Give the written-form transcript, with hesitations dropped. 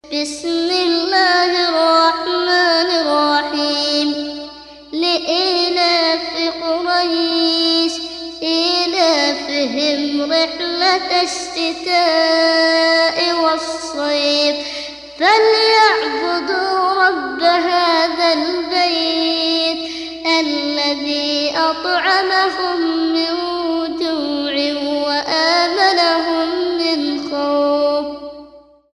بسم الله الرحمن الرحيم. لإيلاف قريش إيلافهم رحلة الشتاء والصيف فليعبدوا رب هذا البيت الذي أطعمهم من